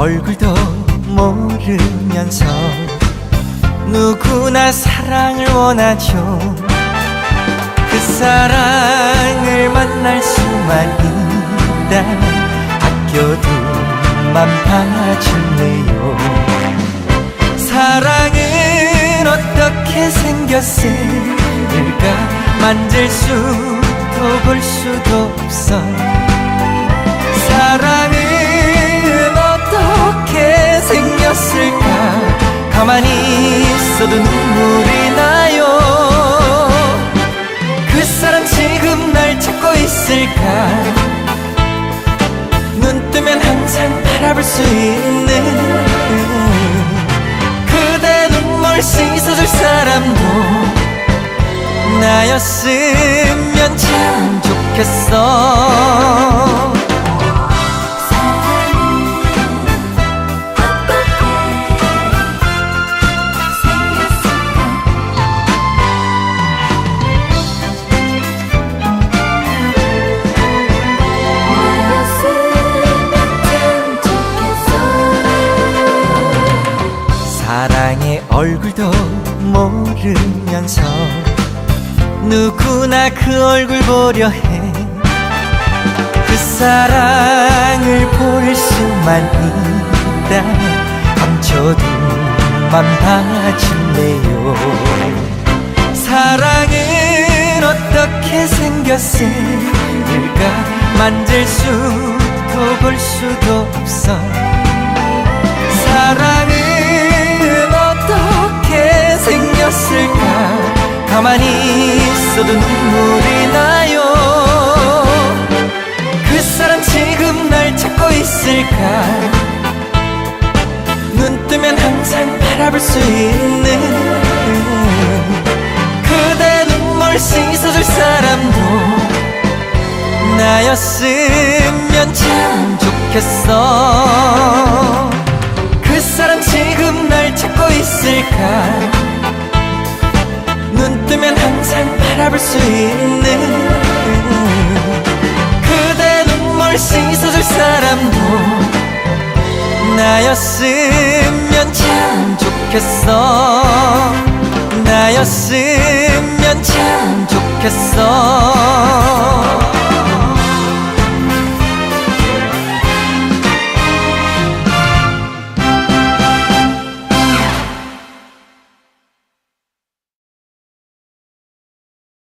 얼굴도 모르면서 누구나 사랑을 원하죠. 그 사랑을 만날 수만 있다면 아껴도 맘 봐줄래요. 사랑은 어떻게 생겼을까? 만질 수도 볼 수도 없어. 사랑은 어떻게 생겼을까? 가만히 있어도 눈물이 나요. 그 사람 지금 날 찾고 있을까? 눈 뜨면 항상 바라볼 수 있는 그대 눈물 씻어줄 사람도 나였으면 참 좋겠어. 사랑의 얼굴도 모르면서 누구나 그 얼굴 보려 해. 그 사랑을 볼 수만 있다면 감춰도 맘 봐줄래요. 사랑은 어떻게 생겼을까? 만질 수도 볼 수도 없어. 사랑은 어떻게 생겼을까? 가만히 있어도 눈물이 나요. 그 사람 지금 날 찾고 있을까? 눈 뜨면 항상 바라볼 수 있는 그대 눈물 씻어줄 사람도 나였으면 참 좋겠어. 그 사람 지금 날 찾고 있을까? 눈 뜨면 항상 바라볼 수 있는 그대 눈물 씻어줄 사람도 나였으면 참 좋겠어. 나였으면 참 좋겠어.